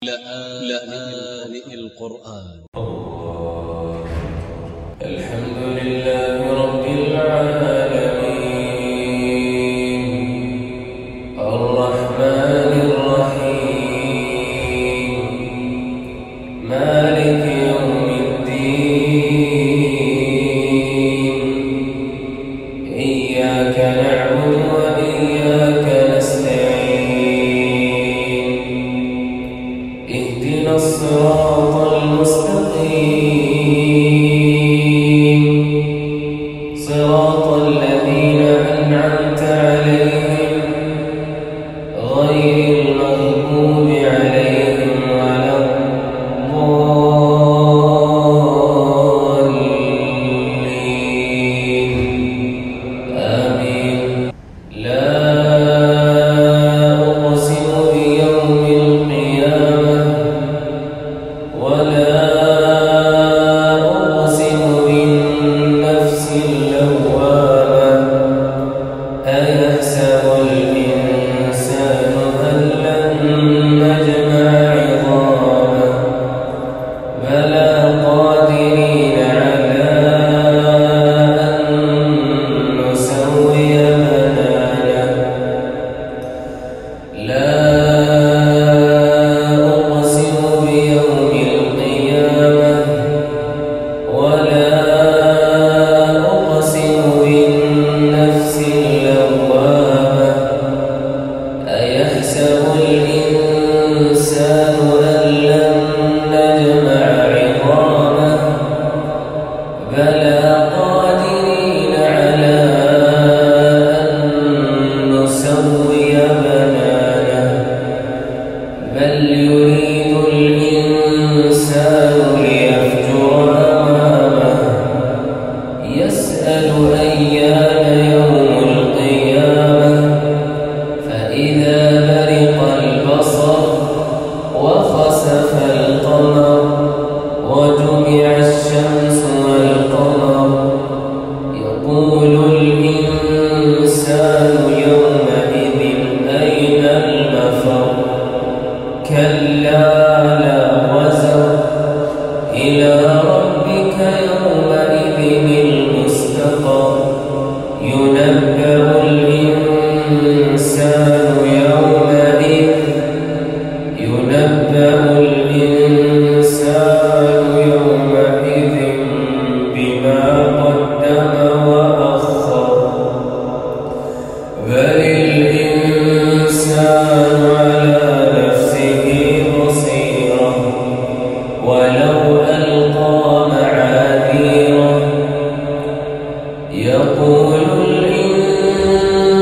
لآن القرآن. الحمد لله رب العالمين الرحمن الرحيم مالك يوم الدين إياك نعبد وإياك نستعين اهدنا الصراط المستقيم صراط الذين أنعمت عليهم غير المغضوب عليهم ولا الضالين آمين. لا أقسم بيوم القيامة ولا أقسم بالنفس اللوامة أيحسب الإنسان أن لن نجمع عظامه بلى قادرين على أن نسوي بنانه. لا أقسم بيوم القيامة ولا أقسم بالنفس اللوامة أيحسب الإنسان أن لن نجمع عظامه بلى قادرين على أن نسوي بنانه بل يريد الإنسان ليفجر أمامه يسأل أيان يوم القيامة فإذا برق البصر وخسف القمر وجمع الشمس والقمر يقول الإنسان يومئذ أين المفر كلا لا وزر إلى ربك يومئذ المستقر ينبأ الإنسان يومئذ بما قدم وأخر بل الإنسان على نفسه بصيرة ولو ألقى معاذيره يقول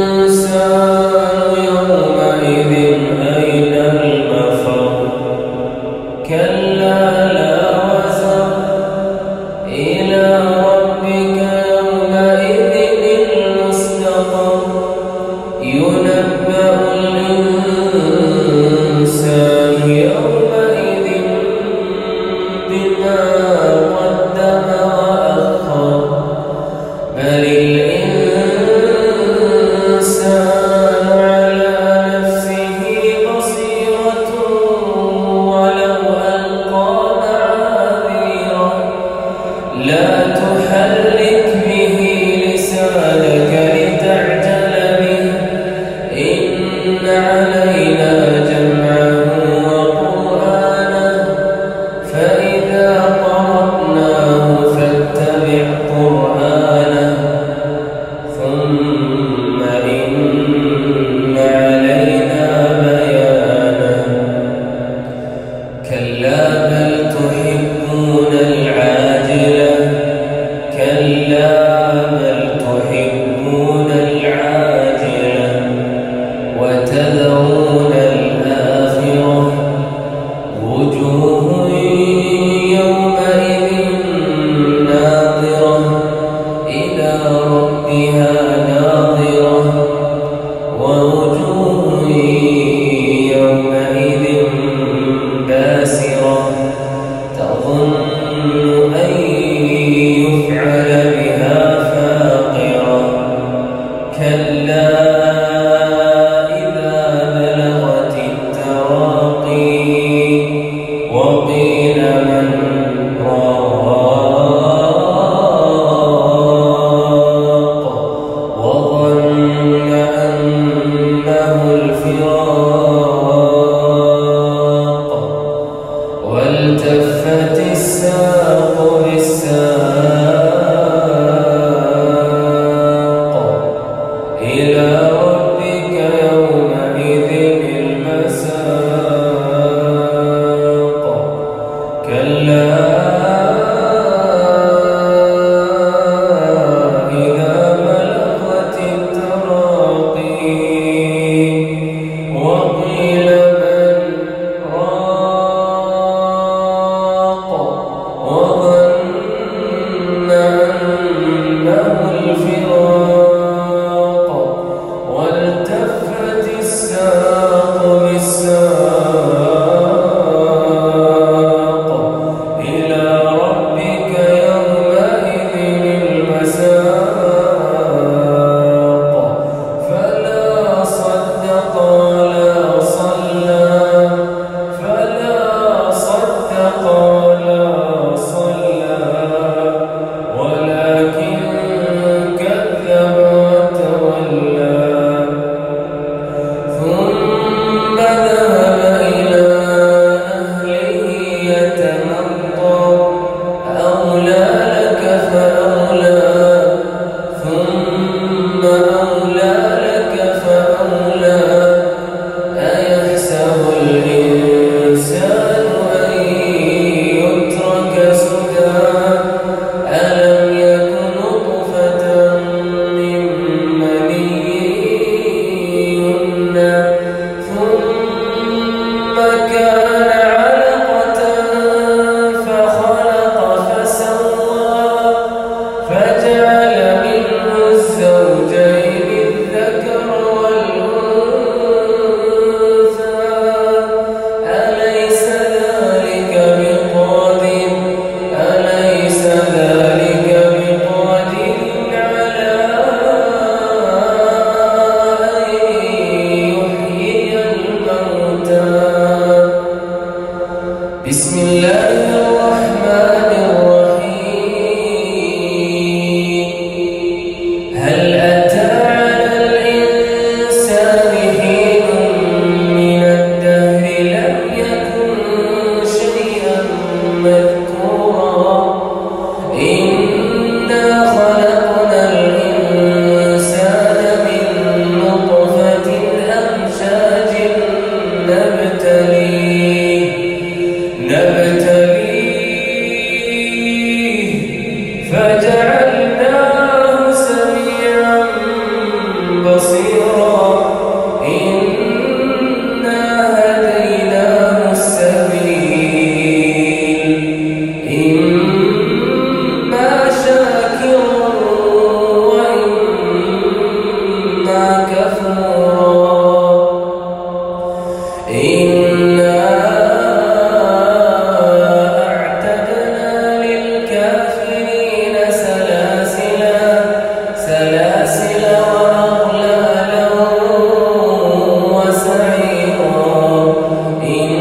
الإنسان يومئذ أين المفر وقيل من راق وظن أنه الفراق والتفت الساق بالساق إلى ربك يومئذ المساق كلا إذا بلغت التراقي وقيل من راق وظن أنه الفراق والتفت الساق بالساق إلى ربك يومئذ المساق فلا صدق ولا صلى ولكن كذب وتولى ثم ذهب إلى أهله يتمطى أولى لك فأولى ثم أولى لك فأولى أيحسب الإنسان أن يترك سدى ألم يك نطفة من مني يمنى ثم كان علقة فخلق فسوى فجعل منه الزوجين الذكر والأنثى أليس ذلك بقادر على أن يحيي الموتى بسم الله الرحمن الرحيم هل أتى على الإنسان حين من الدهر لم يكن شيئا مذكورا إنا خلقنا الإنسان من نطفة أمشاج نبتليه فجعلناه سميعا بصيرا إنا هديناه السبيل إما شاكرا وإما كفورا إنا أعتدنا للكافرين سلاسل وأغلالا وسعيرا إن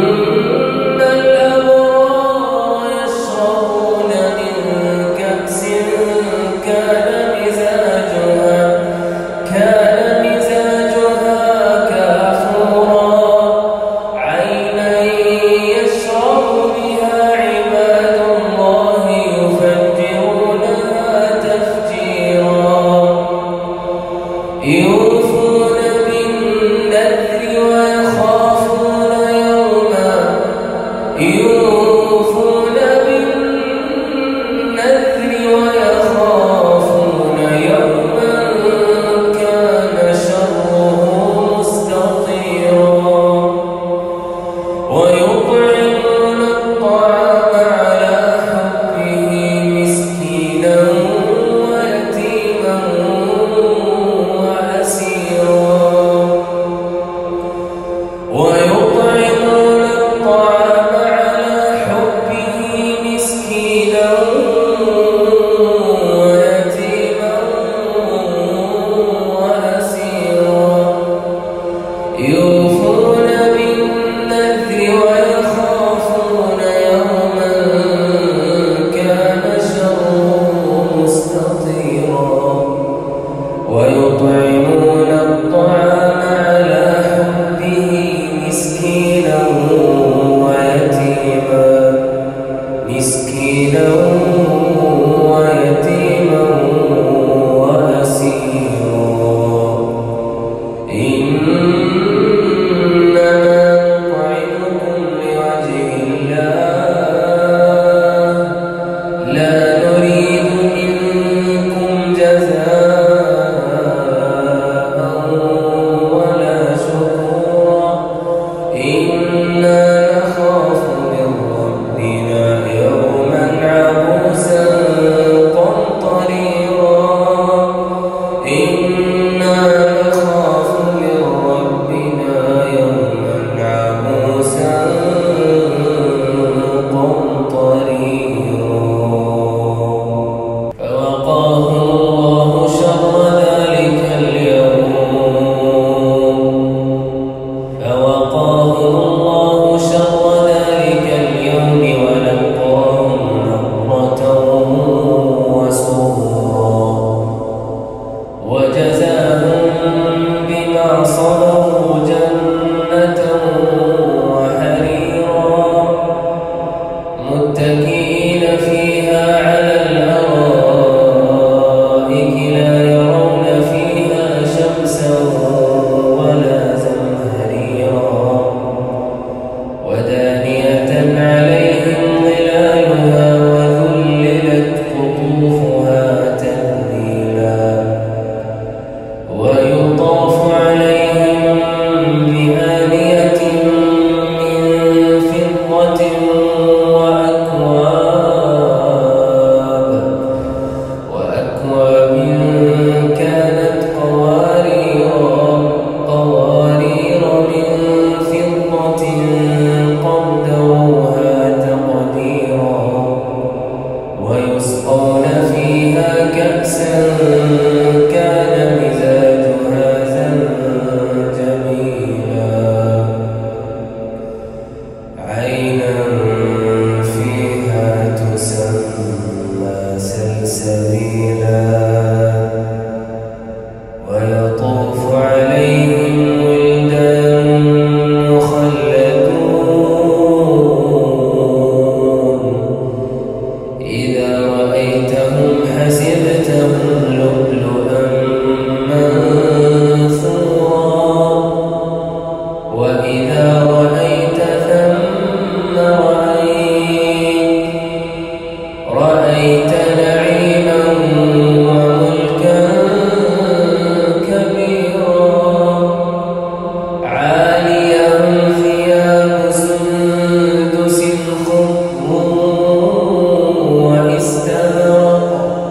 الأبرار يشربون من كأس كان مزاجها كافورا عينا يشرب بها عباد الله يفجرونها تفجيرا يوفون بالنذر ويخافون يوما كان شره مستطيرا ويطعمون الطعام على حبه مسكينا ويتيما يوفون بالنذر ويخافون فضة وأكواب كانت قوارير من فضة قدروها تقديرا ويسقون فيها كأسا كان مزاجها زنجبيلا عينا فيها تسمى سلسبيلا ويطوف عليهم ولدان مخلدون إذا رأيتهم حسبتهم لؤلؤا منثورا وإذا رأيت ثم رأيت نعيما وملكا كبيرا عاليهم ثياب سندس خضر واستبرق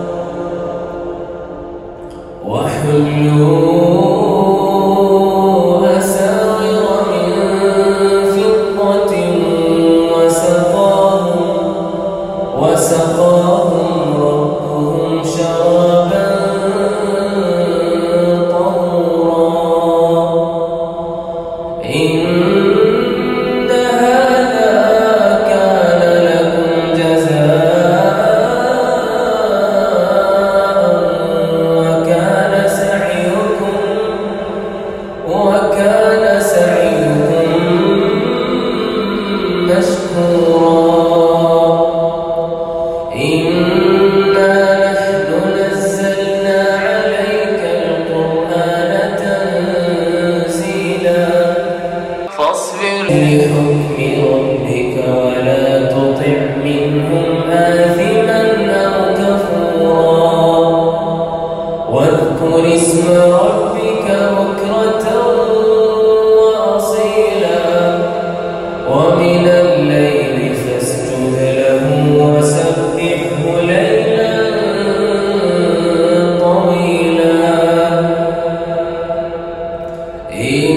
وحلوا أساور من فضة وسقاهم ربهم شرابا طهورا إن هذا كان لكم جزاء وكان سعيكم مشكورا إنا نحن نزلنا عليك القرآن تنزيلا فاصبر لحكم ربك ولا تطع منهم آثما أو كفورا واذكر اسم ربك بكرة وأصيلا ومن الليل فاسجد له وسبحه ليلا طويلا إن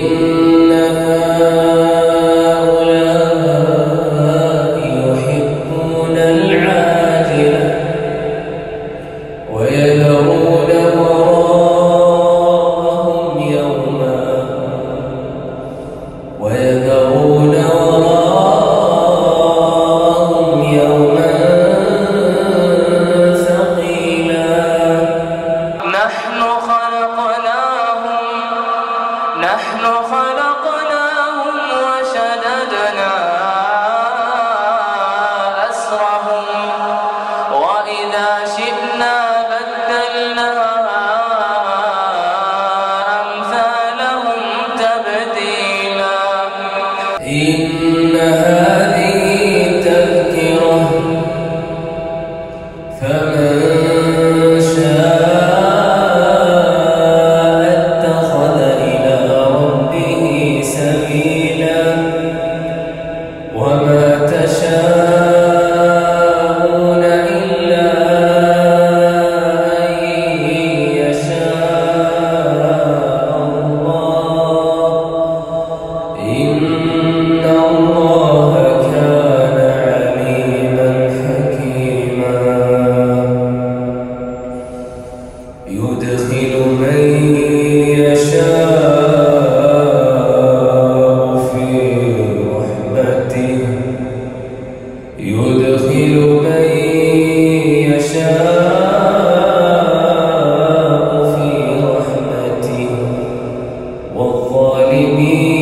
هؤلاء يحبون العاجلة ويذرون وراءهم يوما ثقيلا نحن خلقناهم وشددنا أسرهم وإذا شئنا بدلنا أمثالهم تبديلا إن هذه تذكرة فمن شاء اتخذ إلى ربه سبيلا وما تشاءون إلا أن يشاء الله إن الله كان عليما حكيما يدخل من يشاء في رحمته والظالمين